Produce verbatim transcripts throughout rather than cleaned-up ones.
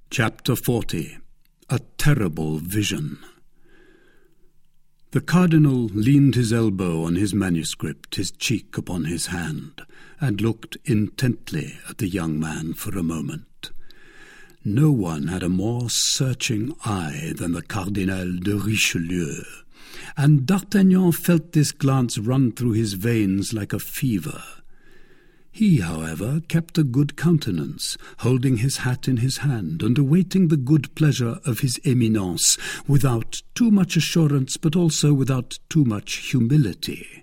Chapter forty. A Terrible Vision. The cardinal leaned his elbow on his manuscript, his cheek upon his hand, and looked intently at the young man for a moment. No one had a more searching eye than the Cardinal de Richelieu, and D'Artagnan felt this glance run through his veins like a fever. He, however, kept a good countenance, holding his hat in his hand and awaiting the good pleasure of his Eminence, without too much assurance, but also without too much humility.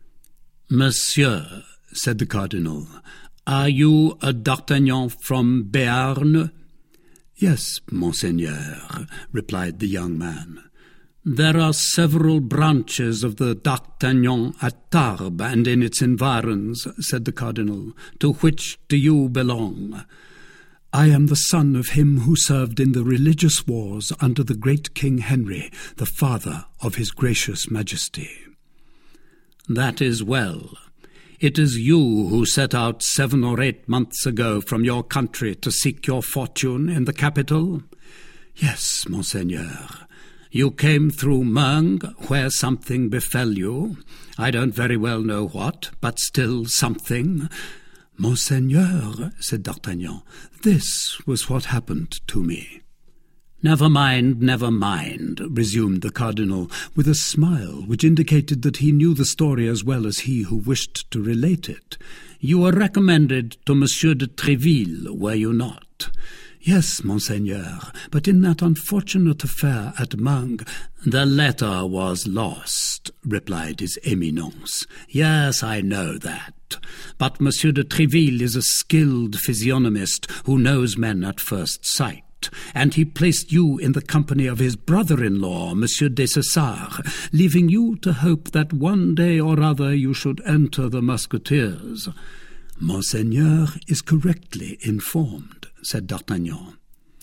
"Monsieur," said the cardinal, "are you a D'Artagnan from Béarn?" "Yes, monseigneur," replied the young man. "There are several branches of the D'Artagnan at Tarbes and in its environs," said the cardinal. "To which do you belong?" "I am the son of him who served in the religious wars under the great King Henry, the father of his gracious majesty." "That is well. It is you who set out seven or eight months ago from your country to seek your fortune in the capital?" "Yes, monseigneur." "You came through Meung, where something befell you. I don't very well know what, but still something." "Monseigneur," said D'Artagnan, "this was what happened to me." "Never mind, never mind," resumed the cardinal, with a smile which indicated that he knew the story as well as he who wished to relate it. "You were recommended to Monsieur de Tréville, were you not?" "Yes, monseigneur, but in that unfortunate affair at Meung—" "The letter was lost," replied his Eminence. "Yes, I know that. But Monsieur de Tréville is a skilled physiognomist who knows men at first sight, and he placed you in the company of his brother-in-law, Monsieur Dessessart, leaving you to hope that one day or other you should enter the Musketeers." "Monseigneur is correctly informed," said D'Artagnan.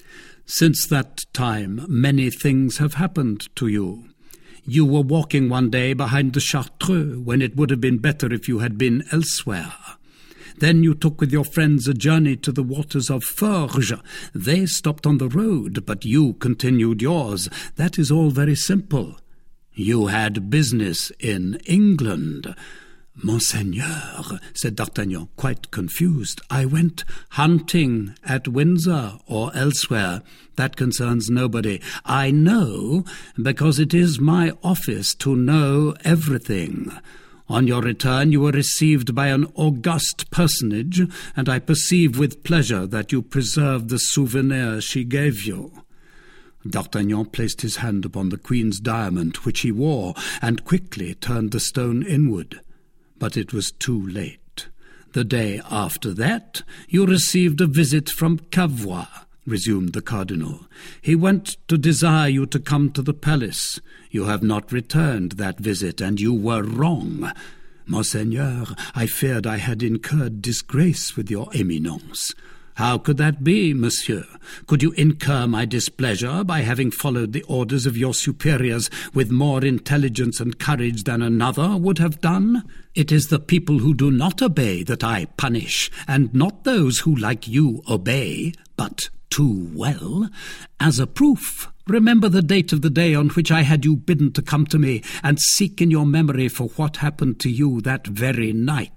"Since that time many things have happened to you. You were walking one day behind the Chartreux, when it would have been better if you had been elsewhere. Then you took with your friends a journey to the waters of Forges. They stopped on the road, but you continued yours. That is all very simple. You had business in England." "Monseigneur," said D'Artagnan, quite confused, "I went—" "Hunting at Windsor or elsewhere. That concerns nobody. I know, because it is my office to know everything. On your return you were received by an august personage, and I perceive with pleasure that you preserved the souvenir she gave you." D'Artagnan placed his hand upon the Queen's diamond, which he wore, and quickly turned the stone inward. But it was too late. "The day after that you received a visit from Cavois," resumed the cardinal. "He went to desire you to come to the palace. You have not returned that visit, and you were wrong." "Monseigneur, I feared I had incurred disgrace with your Eminence." "How could that be, monsieur? Could you incur my displeasure by having followed the orders of your superiors with more intelligence and courage than another would have done? It is the people who do not obey that I punish, and not those who, like you, obey, but too well. As a proof, remember the date of the day on which I had you bidden to come to me, and seek in your memory for what happened to you that very night."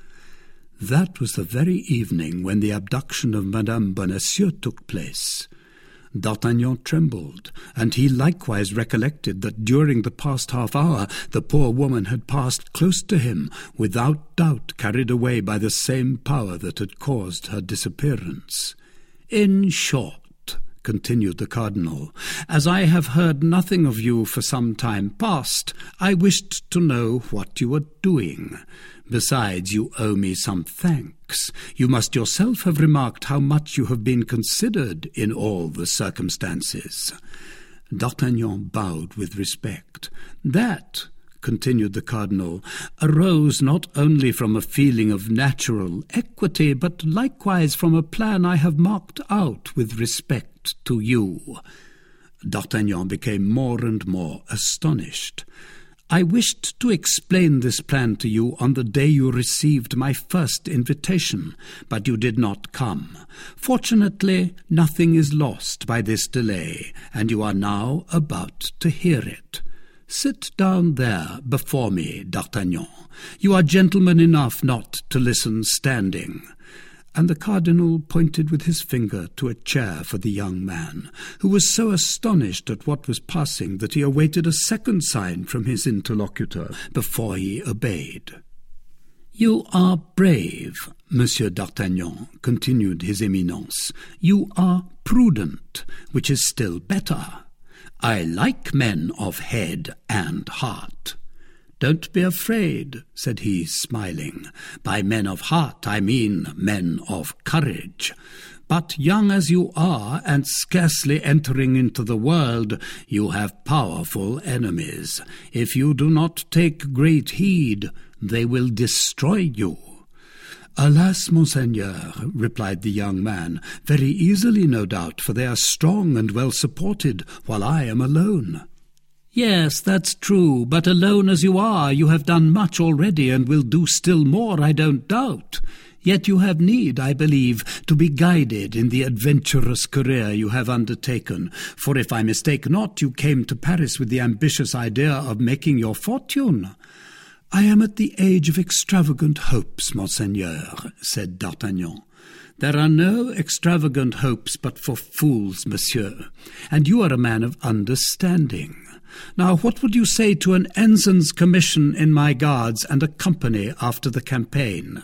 That was the very evening when the abduction of Madame Bonacieux took place. D'Artagnan trembled, and he likewise recollected that during the past half hour the poor woman had passed close to him, without doubt carried away by the same power that had caused her disappearance. "In short," continued the cardinal, "as I have heard nothing of you for some time past, I wished to know what you were doing. Besides, you owe me some thanks. You must yourself have remarked how much you have been considered in all the circumstances." D'Artagnan bowed with respect. "That," continued the cardinal, "arose not only from a feeling of natural equity, but likewise from a plan I have marked out with respect to you." D'Artagnan became more and more astonished. I wished to explain this plan to you on the day you received my first invitation, but you did not come. Fortunately, nothing is lost by this delay, and you are now about to hear it. Sit down there before me, D'Artagnan. You are gentleman enough not to listen standing." And the cardinal pointed with his finger to a chair for the young man, who was so astonished at what was passing that he awaited a second sign from his interlocutor before he obeyed. "You are brave, Monsieur d'Artagnan," continued his Eminence. "You are prudent, which is still better. I like men of head and heart." "Don't be afraid," said he, smiling. "By men of heart I mean men of courage. But young as you are, and scarcely entering into the world, you have powerful enemies. If you do not take great heed, they will destroy you." "Alas, Monseigneur," replied the young man, "very easily, no doubt, for they are strong and well supported, while I am alone." "Yes, that's true, but alone as you are, you have done much already and will do still more, I don't doubt. Yet you have need, I believe, to be guided in the adventurous career you have undertaken, for if I mistake not, you came to Paris with the ambitious idea of making your fortune." "I am at the age of extravagant hopes, Monseigneur," said D'Artagnan. "There are no extravagant hopes but for fools, monsieur, and you are a man of understanding. Now, what would you say to an ensign's commission in my guards and a company after the campaign?"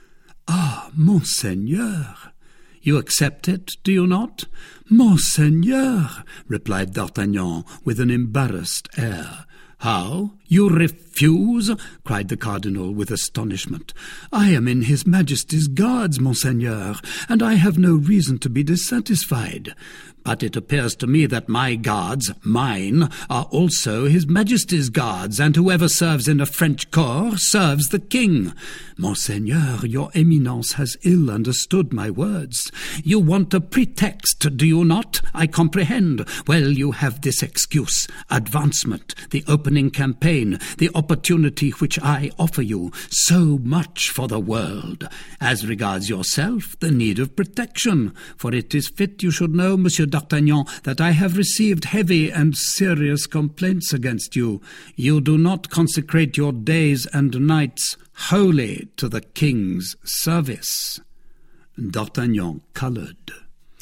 "Ah, Monseigneur!" "You accept it, do you not?" "Monseigneur!" replied D'Artagnan with an embarrassed air. "How? You refuse?" cried the cardinal with astonishment. "I am in His Majesty's guards, Monseigneur, and I have no reason to be dissatisfied. But it appears to me that my guards, mine, are also His Majesty's guards, and whoever serves in a French corps serves the king. Monseigneur, your Eminence has ill understood my words. You want a pretext, do you not? I comprehend. Well, you have this excuse: advancement, the opening campaign, the opportunity which I offer you. So much for the world. As regards yourself, the need of protection. For it is fit you should know, Monsieur D'Artagnan, that I have received heavy and serious complaints against you. You do not consecrate your days and nights wholly to the king's service." D'Artagnan coloured.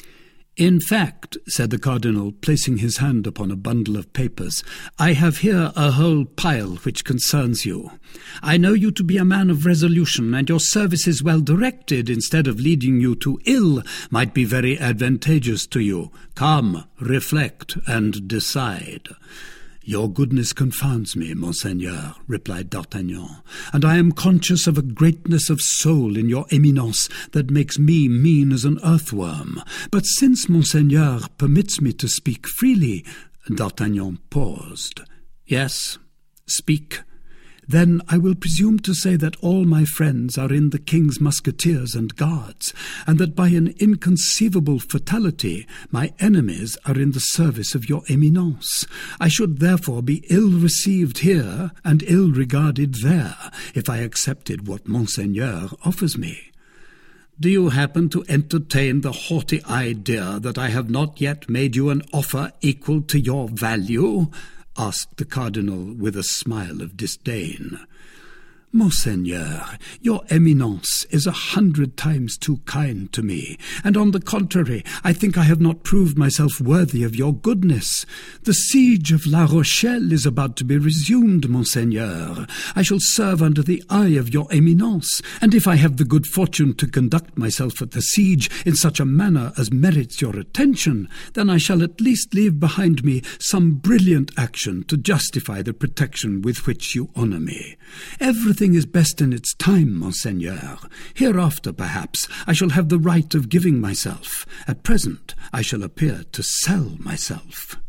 "In fact," said the cardinal, placing his hand upon a bundle of papers, "I have here a whole pile which concerns you. I know you to be a man of resolution, and your services well directed, instead of leading you to ill, might be very advantageous to you. Come, reflect, and decide." "Your goodness confounds me, Monseigneur," replied D'Artagnan, "and I am conscious of a greatness of soul in your Eminence that makes me mean as an earthworm. But since Monseigneur permits me to speak freely—" D'Artagnan paused. "Yes, speak." "Then I will presume to say that all my friends are in the king's musketeers and guards, and that by an inconceivable fatality my enemies are in the service of your Eminence. I should therefore be ill received here and ill regarded there, if I accepted what Monseigneur offers me." "Do you happen to entertain the haughty idea that I have not yet made you an offer equal to your value?" asked the cardinal with a smile of disdain. "Monseigneur, your Eminence is a hundred times too kind to me, and on the contrary, I think I have not proved myself worthy of your goodness. The siege of La Rochelle is about to be resumed, Monseigneur. I shall serve under the eye of your Eminence, and if I have the good fortune to conduct myself at the siege in such a manner as merits your attention, then I shall at least leave behind me some brilliant action to justify the protection with which you honour me. Everything is best in its time, Monseigneur. Hereafter, perhaps, I shall have the right of giving myself. At present, I shall appear to sell myself."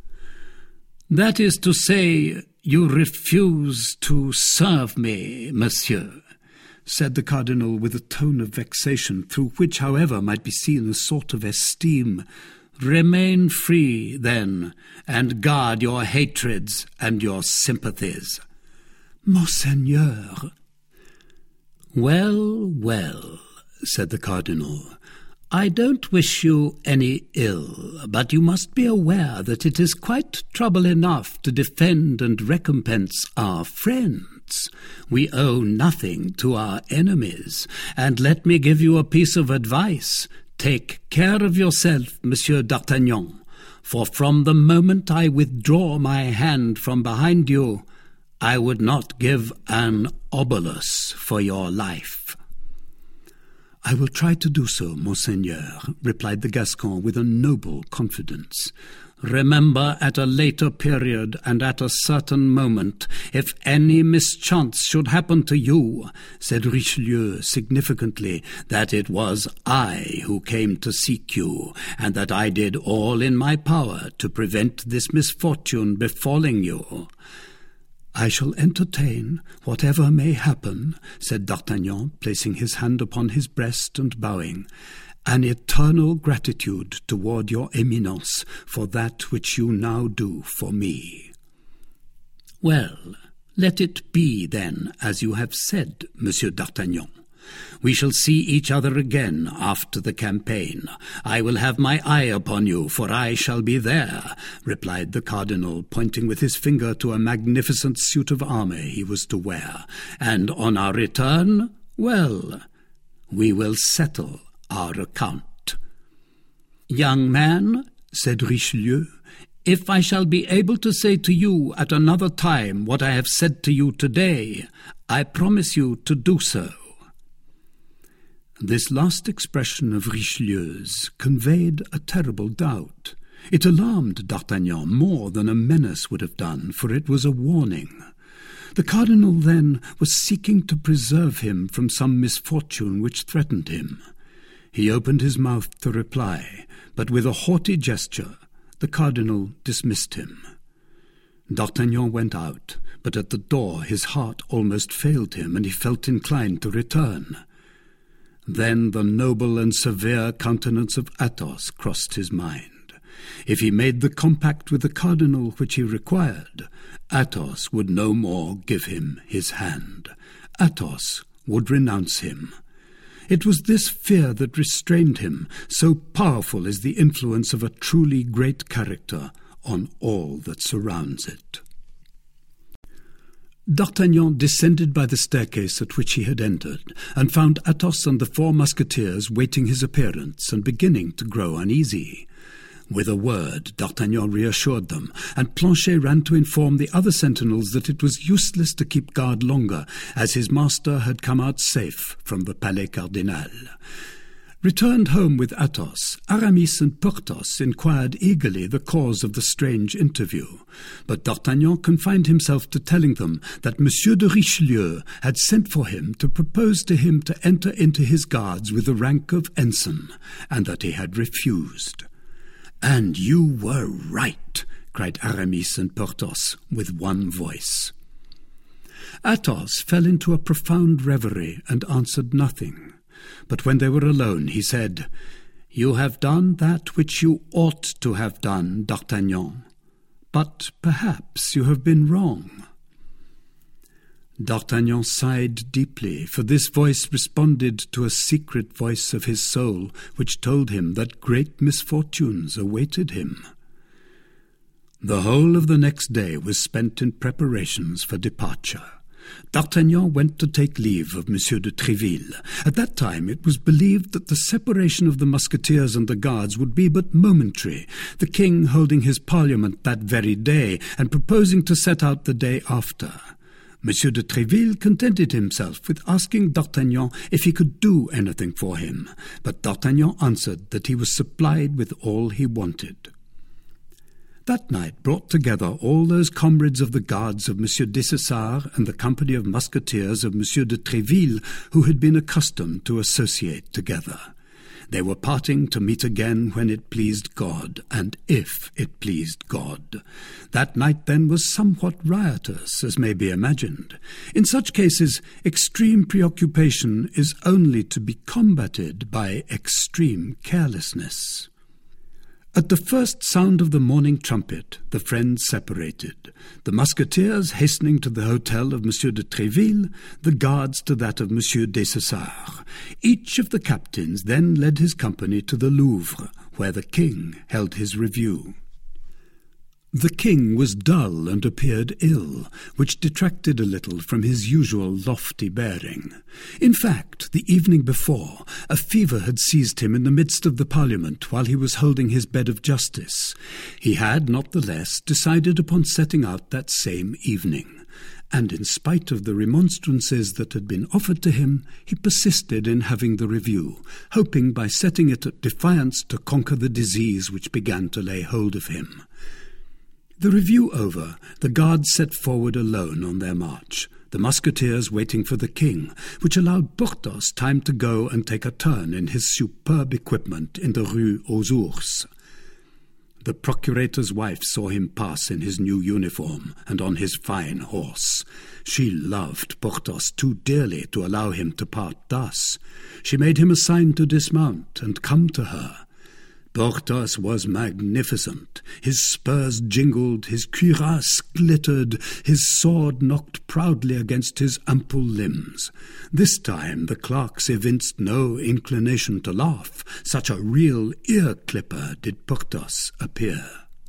"That is to say, you refuse to serve me, monsieur," said the cardinal with a tone of vexation, through which, however, might be seen a sort of esteem. "Remain free, then, and guard your hatreds and your sympathies." Monseigneur. Well, well, said the cardinal, I don't wish you any ill, but you must be aware that it is quite trouble enough to defend and recompense our friends. We owe nothing to our enemies, and let me give you a piece of advice. Take care of yourself, Monsieur d'Artagnan, for from the moment I withdraw my hand from behind you, I would not give an obolus for your life. I will try to do so, Monseigneur, replied the Gascon with a noble confidence. Remember, at a later period and at a certain moment, if any mischance should happen to you, said Richelieu significantly, that it was I who came to seek you, and that I did all in my power to prevent this misfortune befalling you. I shall entertain whatever may happen, said D'Artagnan, placing his hand upon his breast and bowing, an eternal gratitude toward your Eminence for that which you now do for me. Well, let it be then as you have said, Monsieur d'Artagnan. We shall see each other again after the campaign. I will have my eye upon you, for I shall be there, replied the cardinal, pointing with his finger to a magnificent suit of armour he was to wear. And on our return, well, we will settle our account. Young man, said Richelieu, if I shall be able to say to you at another time what I have said to you today, I promise you to do so. This last expression of Richelieu's conveyed a terrible doubt. It alarmed D'Artagnan more than a menace would have done, for it was a warning. The cardinal, then, was seeking to preserve him from some misfortune which threatened him. He opened his mouth to reply, but with a haughty gesture the cardinal dismissed him. D'Artagnan went out, but at the door his heart almost failed him, and he felt inclined to return. Then the noble and severe countenance of Athos crossed his mind. If he made the compact with the cardinal which he required, Athos would no more give him his hand. Athos would renounce him. It was this fear that restrained him, so powerful is the influence of a truly great character on all that surrounds it. D'Artagnan descended by the staircase at which he had entered, and found Athos and the four musketeers waiting his appearance and beginning to grow uneasy. With a word, D'Artagnan reassured them, and Planchet ran to inform the other sentinels that it was useless to keep guard longer, as his master had come out safe from the Palais Cardinal. Returned home with Athos, Aramis and Porthos inquired eagerly the cause of the strange interview, but D'Artagnan confined himself to telling them that Monsieur de Richelieu had sent for him to propose to him to enter into his guards with the rank of ensign, and that he had refused. "And you were right," cried Aramis and Porthos with one voice. Athos fell into a profound reverie and answered nothing. But when they were alone, he said, "You have done that which you ought to have done, D'Artagnan, but perhaps you have been wrong." D'Artagnan sighed deeply, for this voice responded to a secret voice of his soul, which told him that great misfortunes awaited him. The whole of the next day was spent in preparations for departure. D'Artagnan went to take leave of Monsieur de Tréville. At that time it was believed that the separation of the musketeers and the guards would be but momentary, the king holding his parliament that very day, and proposing to set out the day after. Monsieur de Tréville contented himself with asking D'Artagnan if he could do anything for him, but D'Artagnan answered that he was supplied with all he wanted. That night brought together all those comrades of the guards of Monsieur Dessessart and the company of musketeers of Monsieur de Tréville who had been accustomed to associate together. They were parting to meet again when it pleased God, and if it pleased God. That night, then, was somewhat riotous, as may be imagined. In such cases, extreme preoccupation is only to be combated by extreme carelessness. At the first sound of the morning trumpet, the friends separated, the musketeers hastening to the hotel of Monsieur de Tréville, the guards to that of Monsieur Dessessart. Each of the captains then led his company to the Louvre, where the king held his review. The king was dull and appeared ill, which detracted a little from his usual lofty bearing. In fact, the evening before, a fever had seized him in the midst of the Parliament while he was holding his bed of justice. He had, not the less, decided upon setting out that same evening, and in spite of the remonstrances that had been offered to him, he persisted in having the review, hoping by setting it at defiance to conquer the disease which began to lay hold of him. The review over, the guards set forward alone on their march, the musketeers waiting for the king, which allowed Porthos time to go and take a turn in his superb equipment in the Rue aux Ours. The procurator's wife saw him pass in his new uniform and on his fine horse. She loved Porthos too dearly to allow him to part thus. She made him a sign to dismount and come to her. Porthos was magnificent. His spurs jingled, his cuirass glittered, his sword knocked proudly against his ample limbs. This time the clerks evinced no inclination to laugh. Such a real ear-clipper did Porthos appear.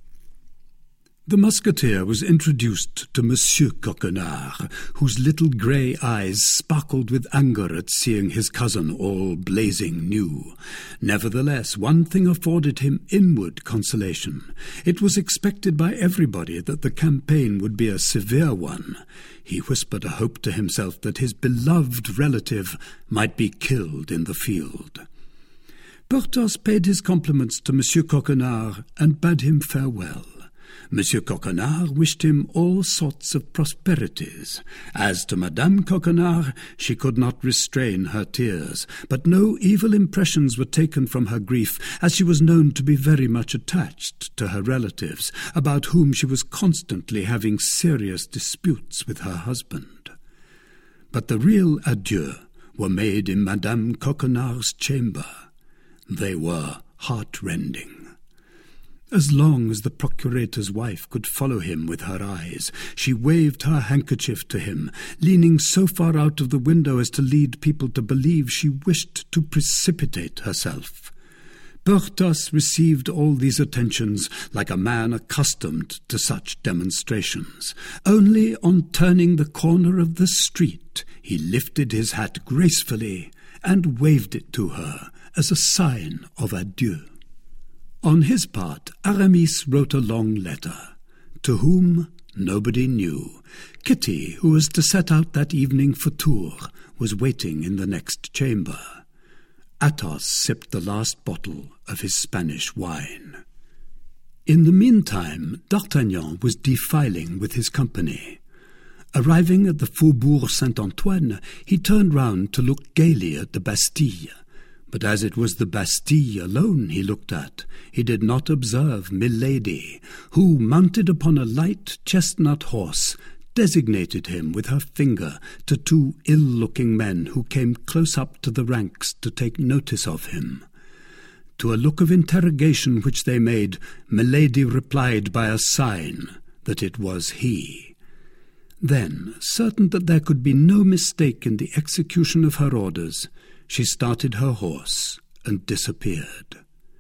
The musketeer was introduced to Monsieur Coquenard, whose little grey eyes sparkled with anger at seeing his cousin all blazing new. Nevertheless, one thing afforded him inward consolation. It was expected by everybody that the campaign would be a severe one. He whispered a hope to himself that his beloved relative might be killed in the field. Porthos paid his compliments to Monsieur Coquenard and bade him farewell. Monsieur Coquenard wished him all sorts of prosperities. As to Madame Coquenard, she could not restrain her tears, but no evil impressions were taken from her grief, as she was known to be very much attached to her relatives, about whom she was constantly having serious disputes with her husband. But the real adieux were made in Madame Coquenard's chamber. They were heart-rending. As long as the procurator's wife could follow him with her eyes, she waved her handkerchief to him, leaning so far out of the window as to lead people to believe she wished to precipitate herself. Porthos received all these attentions like a man accustomed to such demonstrations. Only on turning the corner of the street, he lifted his hat gracefully and waved it to her as a sign of adieu. On his part, Aramis wrote a long letter. To whom, nobody knew. Kitty, who was to set out that evening for Tours, was waiting in the next chamber. Athos sipped the last bottle of his Spanish wine. In the meantime, D'Artagnan was defiling with his company. Arriving at the Faubourg Saint-Antoine, he turned round to look gaily at the Bastille. But as it was the Bastille alone he looked at, he did not observe Milady, who, mounted upon a light chestnut horse, designated him with her finger to two ill-looking men who came close up to the ranks to take notice of him. To a look of interrogation which they made, Milady replied by a sign that it was he. Then, certain that there could be no mistake in the execution of her orders, she started her horse and disappeared.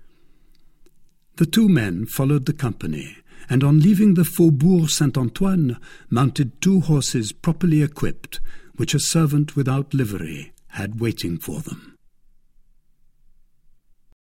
The two men followed the company, and on leaving the Faubourg Saint-Antoine, mounted two horses properly equipped, which a servant without livery had waiting for them.